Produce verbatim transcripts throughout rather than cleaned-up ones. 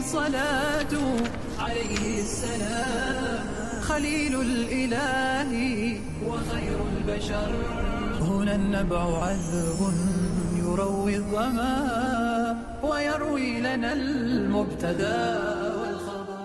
الصلاة عليه السلام خليل الإله وخير البشر. هنا النبع عذب يروي الظما ويروي لنا المبتدى والخبر.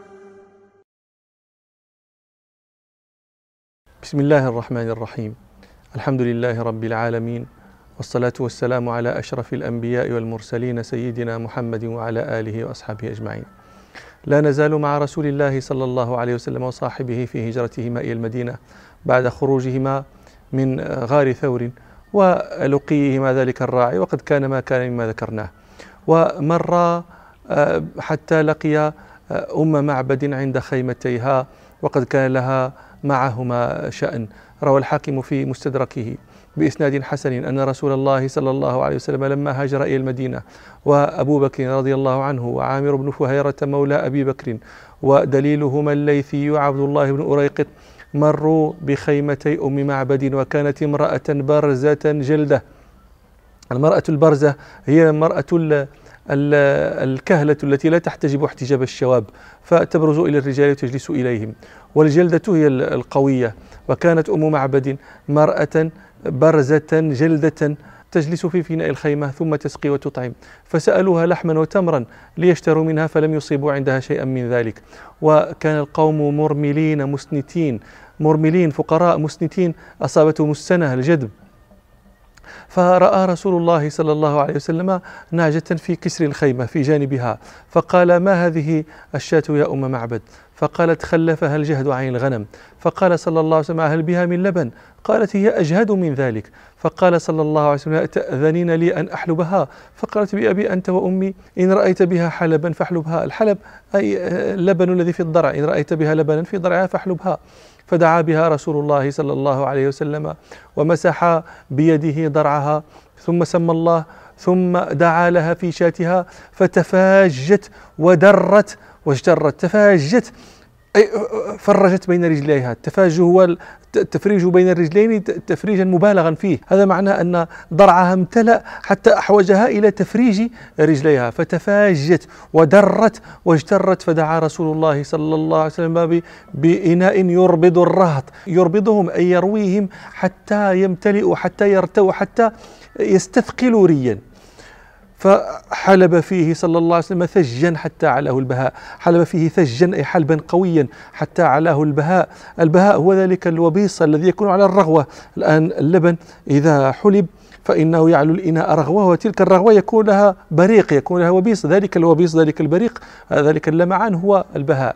بسم الله الرحمن الرحيم. الحمد لله رب العالمين، والصلاة والسلام على أشرف الأنبياء والمرسلين سيدنا محمد وعلى آله وأصحابه أجمعين. لا نزال مع رسول الله صلى الله عليه وسلم وصاحبه في هجرتهما إلى المدينة بعد خروجهما من غار ثور ولقيهما ذلك الراعي، وقد كان ما كان مما ذكرناه. ومر حتى لقي أم معبد عند خيمتيها، وقد كان لها معهما شأن. روى الحاكم في مستدركه بإسناد حسن أن رسول الله صلى الله عليه وسلم لما هاجر إلى المدينة وأبو بكر رضي الله عنه وعامر بن فهيرة مولى أبي بكر ودليلهما الليثي وعبد الله بن أريقط مروا بخيمتي أم معبد، وكانت امرأة برزة جلدة. المرأة البرزة هي المرأة الكهلة التي لا تحتجب احتجاب الشواب، فتبرز إلى الرجال وتجلس إليهم، والجلدة هي القوية. وكانت أم معبد مرأة برزة جلدة تجلس في فناء الخيمة ثم تسقي وتطعم، فسألوها لحما وتمرا ليشتروا منها فلم يصيبوا عندها شيئا من ذلك. وكان القوم مرملين مسنتين، مرملين فقراء مسنتين، أصابتهم السنة الجدب. فرأى رسول الله صلى الله عليه وسلم نعجة في كسر الخيمة في جانبها، فقال: ما هذه الشاة يا أم معبد؟ فقالت: خلفها الجهد عن الغنم. فقال صلى الله عليه وسلم: هل بها من لبن؟ قالت: هي أجهد من ذلك. فقال صلى الله عليه وسلم: تأذنين لي أن أحلبها؟ فقالت: بأبي أنت وأمي، إن رأيت بها حلبا فاحلبها. الحلب أي اللبن الذي في الضرع، إن رأيت بها لبنا في ضرعها فاحلبها. فدعا بها رسول الله صلى الله عليه وسلم ومسح بيده ضرعها، ثم سمى الله، ثم دعا لها في شاتها فتفاجت ودرت واجترت. تفاجت أي فرجت بين رجليها. التفاج هو التفريج بين الرجلين تفريجا مبالغا فيه، هذا معناه أن ضرعها امتلأ حتى أحوجها إلى تفريج رجليها. فتفاجت ودرت واجترت. فدعا رسول الله صلى الله عليه وسلم بإناء يربض الرهط، يربضهم أي يرويهم حتى يمتلئوا، حتى يرتوا، حتى يستثقلوا ريا. فحلب فيه صلى الله عليه وسلم ثجا حتى علاه البهاء. حلب فيه ثجا أي حلبا قويا حتى علاه البهاء. البهاء هو ذلك الوبيص الذي يكون على الرغوة. الآن اللبن إذا حلب فإنه يعلو الإناء رغوة، وتلك الرغوة يكون لها بريق، يكون لها وبيص. ذلك الوبيص، ذلك البريق، ذلك اللمعان هو البهاء.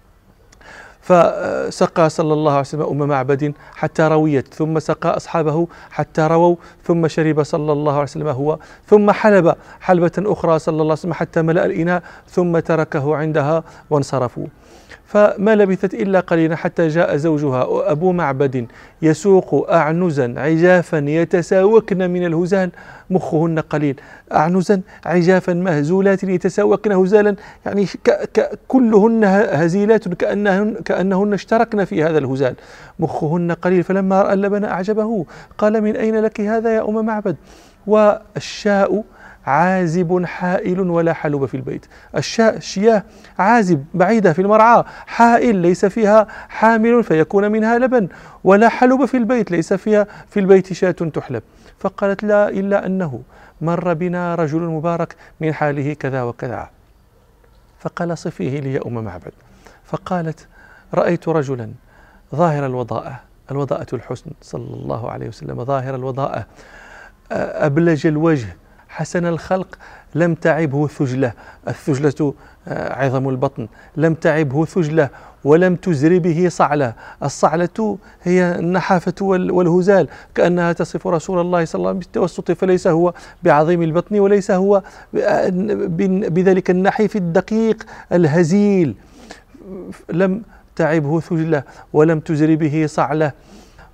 فسقى صلى الله عليه وسلم أم معبد حتى رويت، ثم سقى أصحابه حتى رووا، ثم شرب صلى الله عليه وسلم هو، ثم حلب حلبة أخرى صلى الله عليه وسلم حتى ملأ الإناء، ثم تركه عندها وانصرفوا. فما لبثت إلا قليلا حتى جاء زوجها أبو معبد يسوق أعنزا عجافا يتساوكن من الهزال، مخهن قليل، أعنزا عجافا مهزولات يتساوكن هزالا، يعني كلهن هزيلات كأنهن, كأنهن اشتركن في هذا الهزال، مخهن قليل. فلما رأى اللبن أعجبه قال: من أين لك هذا يا أم معبد؟ والشاء عازب حائل ولا حلب في البيت. الشاء الشياه عازب بعيدة في المرعى، حائل ليس فيها حامل فيكون منها لبن، ولا حلب في البيت ليس فيها في البيت شاة تحلب. فقالت: لا، إلا أنه مر بنا رجل مبارك من حاله كذا وكذا. فقال: صفيه لي يا أم معبد. فقالت: رأيت رجلا ظاهر الوضاءة، الوضاءة الحسن صلى الله عليه وسلم، ظاهر الوضاءة، أبلج الوجه، حسن الخلق، لم تعبه ثجلة. الثجلة عظم البطن، لم تعبه ثجلة ولم تزر به صعلة. الصعلة هي النحافة والهزال، كأنها تصف رسول الله صلى الله عليه وسلم بالتوسط، فليس هو بعظيم البطن وليس هو بذلك النحيف الدقيق الهزيل. لم تعبه ثجلة ولم تزر به صعلة،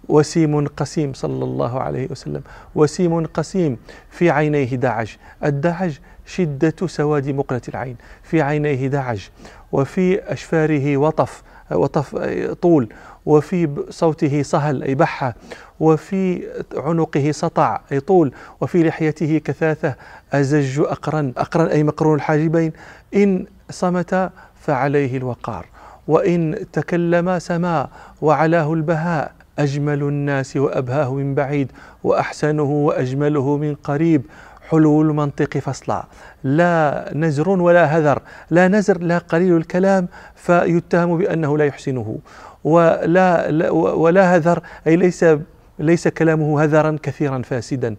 وسيم قسيم صلى الله عليه وسلم، وسيم قسيم في عينيه دعج. الدعج شدة سواد مقلة العين، في عينيه دعج، وفي أشفاره وطف وطف طول، وفي صوته صهل أي بحة، وفي عنقه سطع أي طول، وفي لحيته كثاثة أزج أقرن. أقرن أي مقرون الحاجبين. إن صمت فعليه الوقار، وإن تكلم سما وعلاه البهاء. أجمل الناس وأبهاه من بعيد، وأحسنه وأجمله من قريب. حلو المنطق فصلا، لا نزر ولا هذر. لا نزر لا قليل الكلام فيتهم بأنه لا يحسنه، ولا ولا هذر أي ليس ليس كلامه هذرا كثيرا فاسدا.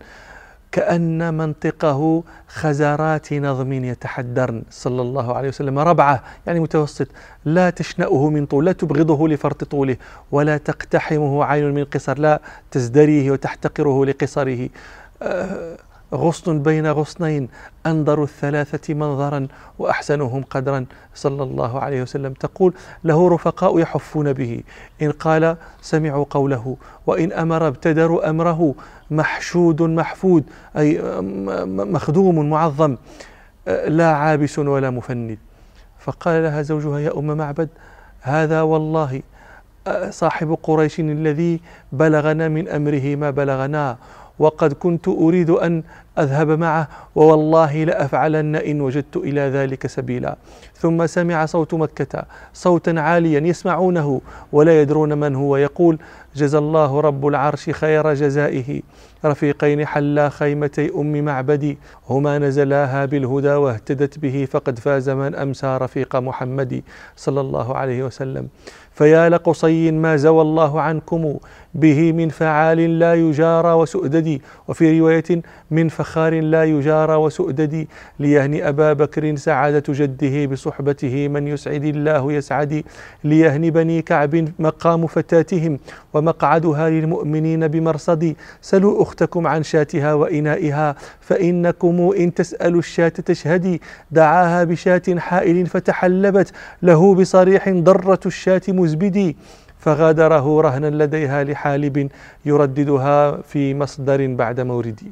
كأن منطقه خزرات نظم يتحدرن صلى الله عليه وسلم. ربعة يعني متوسط، لا تشنأه من طول، لا تبغضه لفرط طوله، ولا تقتحمه عين من قصر، لا تزدريه وتحتقره لقصره. أه غصن بين غصنين، أنظر الثلاثة منظرا وأحسنهم قدرا صلى الله عليه وسلم. تقول له رفقاء يحفون به، إن قال سمعوا قوله، وإن أمر ابتدروا أمره. محشود محفود أي مخدوم معظم، لا عابس ولا مفند. فقال لها زوجها يا أم معبد هذا والله صاحب قريش الذي بلغنا من أمره ما بلغنا، وقد كنت أريد أن أذهب معه، ووالله لأفعلن إن وجدت إلى ذلك سبيلا. ثم سمع صوت مكة صوتا عاليا يسمعونه ولا يدرون من هو، يقول جزى الله رب العرش خير جزائه رفيقين حلا خيمتي أم معبدي، هما نزلاها بالهدى واهتدت به، فقد فاز من أمسى رفيق محمد صلى الله عليه وسلم. فيا لقصي ما زوى الله عنكم به من فعال لا يجارى وسؤددي، وفي رواية من فخار لا يجارى وسؤددي، ليهني أبا بكر سعادة جده بصحبته من يسعد الله يسعدي، ليهني بني كعب مقام فتاتهم ومقعدها للمؤمنين بمرصدي، سلوا أختكم عن شاتها وإنائها فإنكم إن تسألوا الشاة تشهدي، دعاها بشاة حائل فتحلبت له بصريح ضرة الشاة مزبدي، فغادره رهنا لديها لحالب يرددها في مصدر بعد موردي.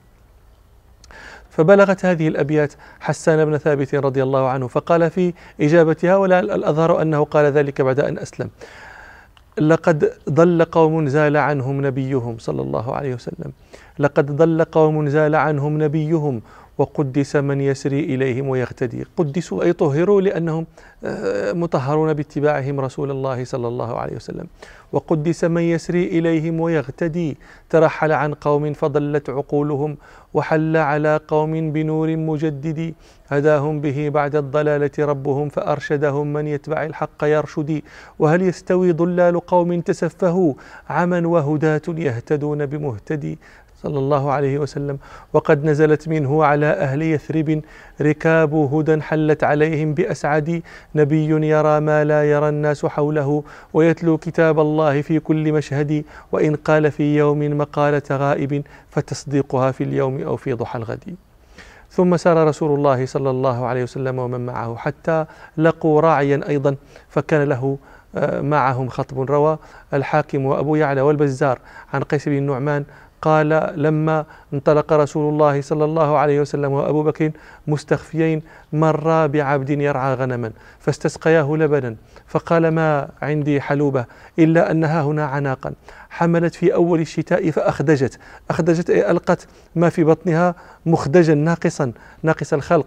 فبلغت هذه الأبيات حسان بن ثابت رضي الله عنه، فقال في إجابتها، ولا الأظهر أنه قال ذلك بعد أن أسلم: لقد ضل قوم زال عنهم نبيهم صلى الله عليه وسلم، لقد ضل قوم زال عنهم نبيهم، وقدس من يسري إليهم ويغتدي. قدسوا أي طهروا لأنهم مطهرون باتباعهم رسول الله صلى الله عليه وسلم. وقدس من يسري إليهم ويغتدي، ترحل عن قوم فضلت عقولهم، وحل على قوم بنور مجدد، هداهم به بعد الضلالة ربهم، فأرشدهم من يتبع الحق يرشدي. وهل يستوي ضلال قوم تسفهوا عمى وهداة يهتدون بمهتدي صلى الله عليه وسلم. وقد نزلت منه على أهل يثرب ركاب هدى حلت عليهم بأسعد، نبي يرى ما لا يرى الناس حوله، ويتلو كتاب الله في كل مشهد، وإن قال في يوم مقالة غائب فتصديقها في اليوم أو في ضحى الغد. ثم سار رسول الله صلى الله عليه وسلم ومن معه حتى لقوا راعيا أيضا، فكان له معهم خطب. روى الحاكم وأبو يعلى والبزار عن قيس بن النعمان قال: لما انطلق رسول الله صلى الله عليه وسلم وأبو بكر مستخفيين مرا بعبد يرعى غنما، فاستسقياه لبنا، فقال: ما عندي حلوبة إلا أنها هنا عناقا حملت في أول الشتاء فأخدجت. أخدجت أي ألقت ما في بطنها مخدجا ناقصا ناقص الخلق،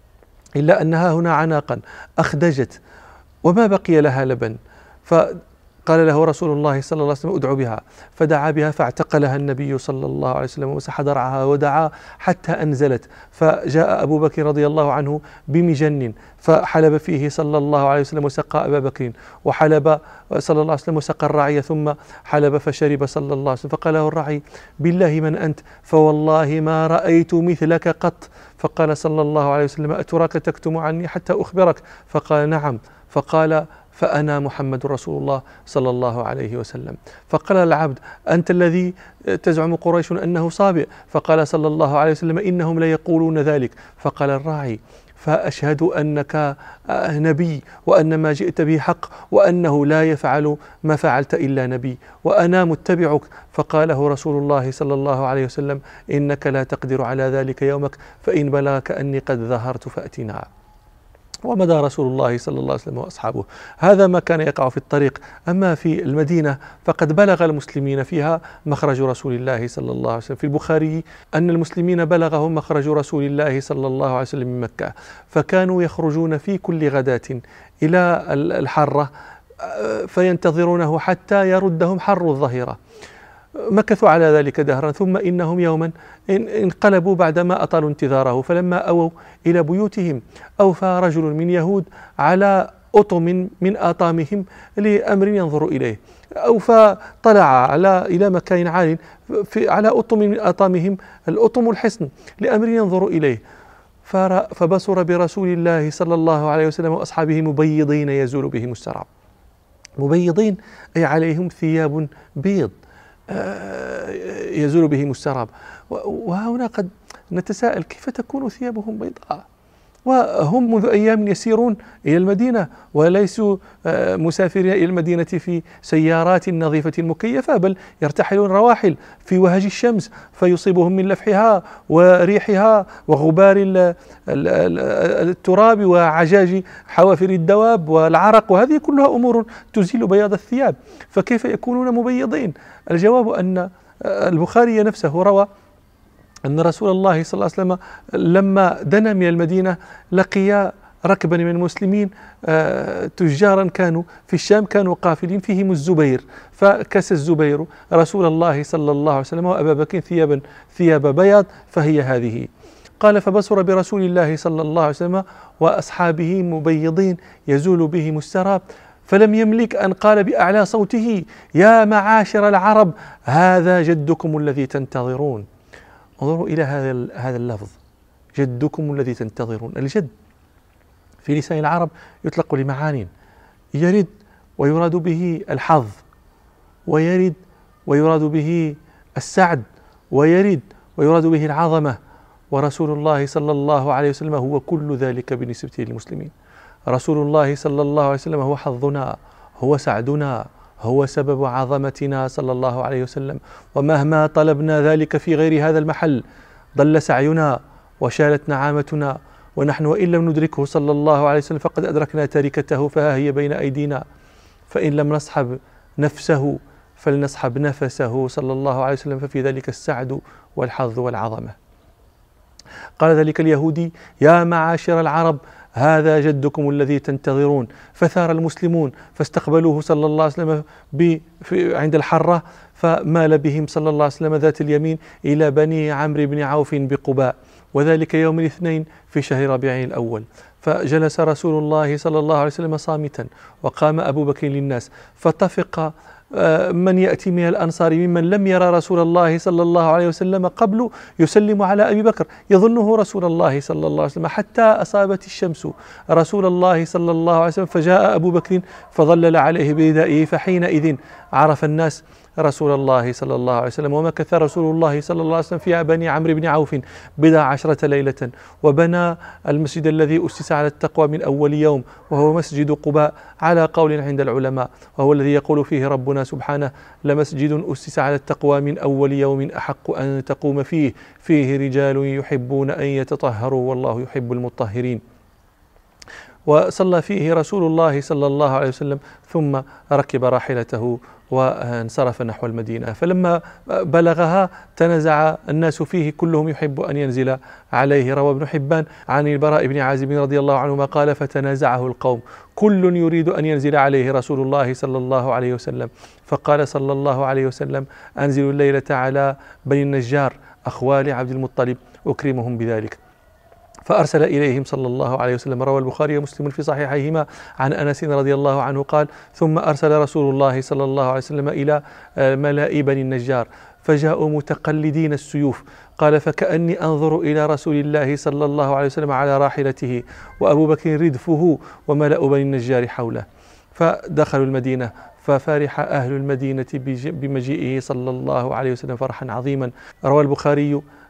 إلا أنها هنا عناقا أخدجت وما بقي لها لبن. ف قال له رسول الله صلى الله عليه وسلم: ادعو بها. فدعا بها فاعتقلها النبي صلى الله عليه وسلم ومسح ضرعها ودعا حتى أنزلت. فجاء أبو بكر رضي الله عنه بمجن فحلب فيه صلى الله عليه وسلم وسقى أبا بكر، وحلب صلى الله عليه وسلم وسقى الرعي، ثم حلب فشرب صلى الله عليه وسلم. فقال له الرعي: بالله من أنت؟ فوالله ما رأيت مثلك قط. فقال صلى الله عليه وسلم: أتراك تكتم عني حتى أخبرك؟ فقال: نعم. فقال: فأنا محمد رسول الله صلى الله عليه وسلم. فقال العبد: أنت الذي تزعم قريش أنه صابئ؟ فقال صلى الله عليه وسلم: إنهم لا يقولون ذلك. فقال الراعي: فأشهد أنك نبي وأن ما جئت به حق وأنه لا يفعل ما فعلت إلا نبي وأنا متبعك. فقاله رسول الله صلى الله عليه وسلم: إنك لا تقدر على ذلك يومك، فإن بلغك أني قد ظهرت فأتنا. ومدى رسول الله صلى الله عليه وسلم وأصحابه. هذا ما كان يقع في الطريق. أما في المدينة فقد بلغ المسلمين فيها مخرج رسول الله صلى الله عليه وسلم. في البخاري أن المسلمين بلغهم مخرج رسول الله صلى الله عليه وسلم من مكة، فكانوا يخرجون في كل غداة إلى الحرة فينتظرونه حتى يردهم حر الظهيرة. مكثوا على ذلك دهرا، ثم إنهم يوما انقلبوا بعدما أطالوا انتظاره، فلما أووا إلى بيوتهم أوفى رجل من يهود على أطم من آطامهم لأمر ينظر إليه، أوفى طلع على إلى مكان عال في على أطم من آطامهم، الأطم الحصن، لأمر ينظر إليه، فبصر برسول الله صلى الله عليه وسلم وأصحابه مبيضين يزول بهم السراب. مبيضين أي عليهم ثياب بيض يزول بهم السراب. وهنا قد نتساءل كيف تكون ثيابهم بيضاء وهم منذ أيام يسيرون إلى المدينة وليسوا مسافرين إلى المدينة في سيارات نظيفة مكيفة، بل يرتحلون رواحل في وهج الشمس فيصيبهم من لفحها وريحها وغبار التراب وعجاج حوافر الدواب والعرق، وهذه كلها أمور تزيل بياض الثياب، فكيف يكونون مبيضين؟ الجواب أن البخاري نفسه روى أن رسول الله صلى الله عليه وسلم لما دنا من المدينة لقي ركبا من المسلمين تجارا كانوا في الشام، كانوا قافلين فيهم الزبير، فكس الزبير رسول الله صلى الله عليه وسلم وأبا بكر ثيابا ثياب بياض فهي هذه. قال: فبصر برسول الله صلى الله عليه وسلم وأصحابه مبيضين يزول بهم السراب، فلم يملك أن قال بأعلى صوته: يا معاشر العرب، هذا جدكم الذي تنتظرون. انظروا إلى هذا هذا اللفظ، جدكم الذي تنتظرون. الجد في لسان العرب يطلق لمعان، يرد ويراد به الحظ، ويرد ويراد به السعد، ويرد ويراد به العظمة، ورسول الله صلى الله عليه وسلم هو كل ذلك بالنسبة للمسلمين. رسول الله صلى الله عليه وسلم هو حظنا، هو سعدنا، هو سبب عظمتنا صلى الله عليه وسلم، ومهما طلبنا ذلك في غير هذا المحل ضل سعينا وشالت نعامتنا، ونحن وإن لم ندركه صلى الله عليه وسلم فقد أدركنا تركته، فها هي بين أيدينا، فإن لم نصحب نفسه فلنصحب نفسه صلى الله عليه وسلم، ففي ذلك السعد والحظ والعظمة. قال ذلك اليهودي: يا معاشر العرب، هذا جدكم الذي تنتظرون. فثار المسلمون فاستقبلوه صلى الله عليه وسلم عند الحرة، فمال بهم صلى الله عليه وسلم ذات اليمين إلى بني عمرو بن عوف بقباء، وذلك يوم الاثنين في شهر ربيع الأول. فجلس رسول الله صلى الله عليه وسلم صامتا، وقام أبو بكر للناس، فطفق من يأتي من الأنصار ممن لم يرى رسول الله صلى الله عليه وسلم قبل يسلم على أبي بكر يظنه رسول الله صلى الله عليه وسلم، حتى أصابت الشمس رسول الله صلى الله عليه وسلم، فجاء أبو بكر فظلل عليه بردائه، فحينئذ عرف الناس رسول الله صلى الله عليه وسلم. ومكث رسول الله صلى الله عليه وسلم في بني عمرو بن عوف بضع عشرة ليلة، وبنى المسجد الذي أسس على التقوى من أول يوم، وهو مسجد قباء على قول عند العلماء، وهو الذي يقول فيه ربنا سبحانه: لمسجد أسس على التقوى من أول يوم أحق أن تقوم فيه، فيه رجال يحبون أن يتطهروا والله يحب المطهرين. وصلى فيه رسول الله صلى الله عليه وسلم، ثم ركب راحلته وانصرف نحو المدينة. فلما بلغها تنازع الناس فيه، كلهم يحب أن ينزل عليه. روى ابن حبان عن البراء بن عازب رضي الله عنهما قال: فتنازعه القوم، كل يريد أن ينزل عليه رسول الله صلى الله عليه وسلم، فقال صلى الله عليه وسلم: أنزلوا الليلة على بني النجار أخوال عبد المطلب أكرمهم بذلك. فأرسل إليهم صلى الله عليه وسلم. روى البخاري ومسلم في صحيحيهما عن أنس رضي الله عنه قال: ثم أرسل رسول الله صلى الله عليه وسلم إلى ملاء بني النجار، فجاءوا متقلدين السيوف. قال: فكأني أنظر إلى رسول الله صلى الله عليه وسلم على راحلته، وأبو بكر ردفه، وملأ بني النجار حوله. فدخلوا المدينة، ففرح أهل المدينة بمجيئه صلى الله عليه وسلم فرحا عظيما. روى البخاري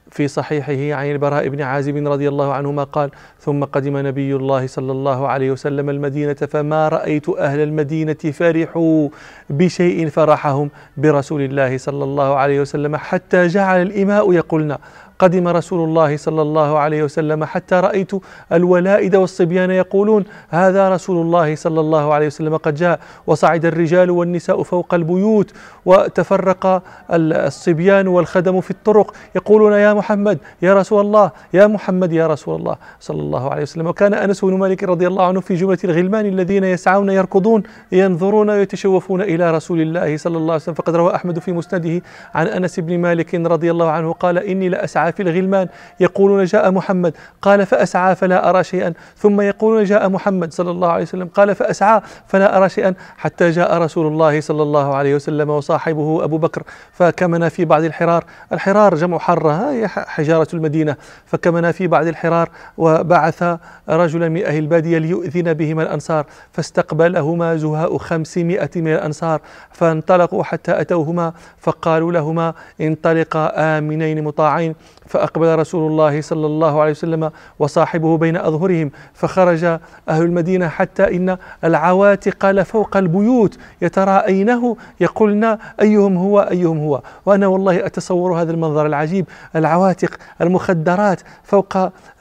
في صحيحه عن البراء بن عازب رضي الله عنهما قال: ثم قدم نبي الله صلى الله عليه وسلم المدينة فما رأيت أهل المدينة فرحوا بشيء فرحهم برسول الله صلى الله عليه وسلم حتى جعل الإماء يقولن: قدم رسول الله صلى الله عليه وسلم، حتى رأيت الولائد والصبيان يقولون: هذا رسول الله صلى الله عليه وسلم قد جاء. وصعد الرجال والنساء فوق البيوت، وتفرق الصبيان والخدم في الطرق يقولون: يا محمد يا رسول الله، يا محمد يا رسول الله صلى الله عليه وسلم. وكان أنس بن مالك رضي الله عنه في جملة الغلمان الذين يسعون يركضون ينظرون ويتشوفون إلى رسول الله صلى الله عليه وسلم. فقد روى أحمد في مسنده عن أنس بن مالك رضي الله عنه قال: إني لأسعى في الغلمان يقولون: جاء محمد، قال: فأسعى فلا أرى شيئا، ثم يقولون: جاء محمد صلى الله عليه وسلم، قال: فأسعى فلا أرى شيئا، حتى جاء رسول الله صلى الله عليه وسلم وصاحبه أبو بكر فكمنا في بعض الحرار. الحرار جمع حرة، هي حجارة المدينة. فكمنا في بعض الحرار، وبعث رجلا من أهل البادية ليؤذن بهما الأنصار، فاستقبلهما زهاء خمسمائة من الأنصار، فانطلقوا حتى أتوهما فقالوا لهما: انطلقا آمنين مطاعين. فأقبل رسول الله صلى الله عليه وسلم وصاحبه بين أظهرهم، فخرج أهل المدينة حتى إن العواتق لفوق البيوت يتراءينه يقولن: أيهم هو أيهم هو. وأنا والله أتصور هذا المنظر العجيب، العواتق المخدرات فوق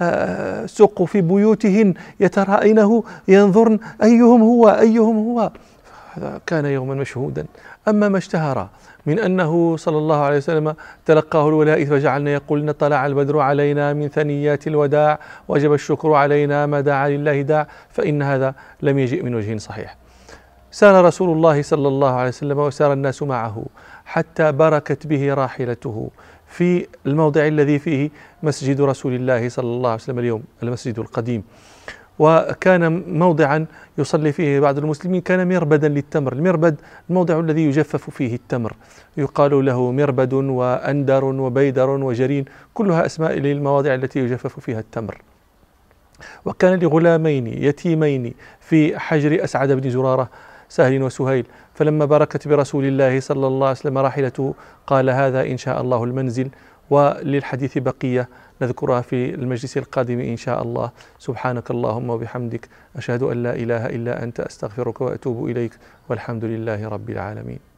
سوق في بيوتهن يتراءينه ينظرن أيهم هو أيهم هو. هذا كان يوما مشهودا. أما ما اشتهر من أنه صلى الله عليه وسلم تلقاه الولائد فجعلنا يقولن: طلع البدر علينا من ثنيات الوداع وجب الشكر علينا ما دعا لله داع، فإن هذا لم يجئ من وجه صحيح. سار رسول الله صلى الله عليه وسلم وسار الناس معه حتى بركت به راحلته في الموضع الذي فيه مسجد رسول الله صلى الله عليه وسلم اليوم، المسجد القديم. وكان موضعا يصلي فيه بعض المسلمين، كان مربدا للتمر. المربد الموضع الذي يجفف فيه التمر، يقال له مربد وأندر وبيدر وجرين، كلها أسماء للمواضع التي يجفف فيها التمر. وكان لغلامين يتيمين في حجر أسعد بن زرارة، سهل وسهيل، فلما بركت برسول الله صلى الله عليه وسلم راحلته قال: هذا إن شاء الله المنزل. وللحديث بقية نذكرها في المجلس القادم إن شاء الله. سبحانك اللهم وبحمدك، أشهد أن لا إله إلا أنت، أستغفرك وأتوب إليك، والحمد لله رب العالمين.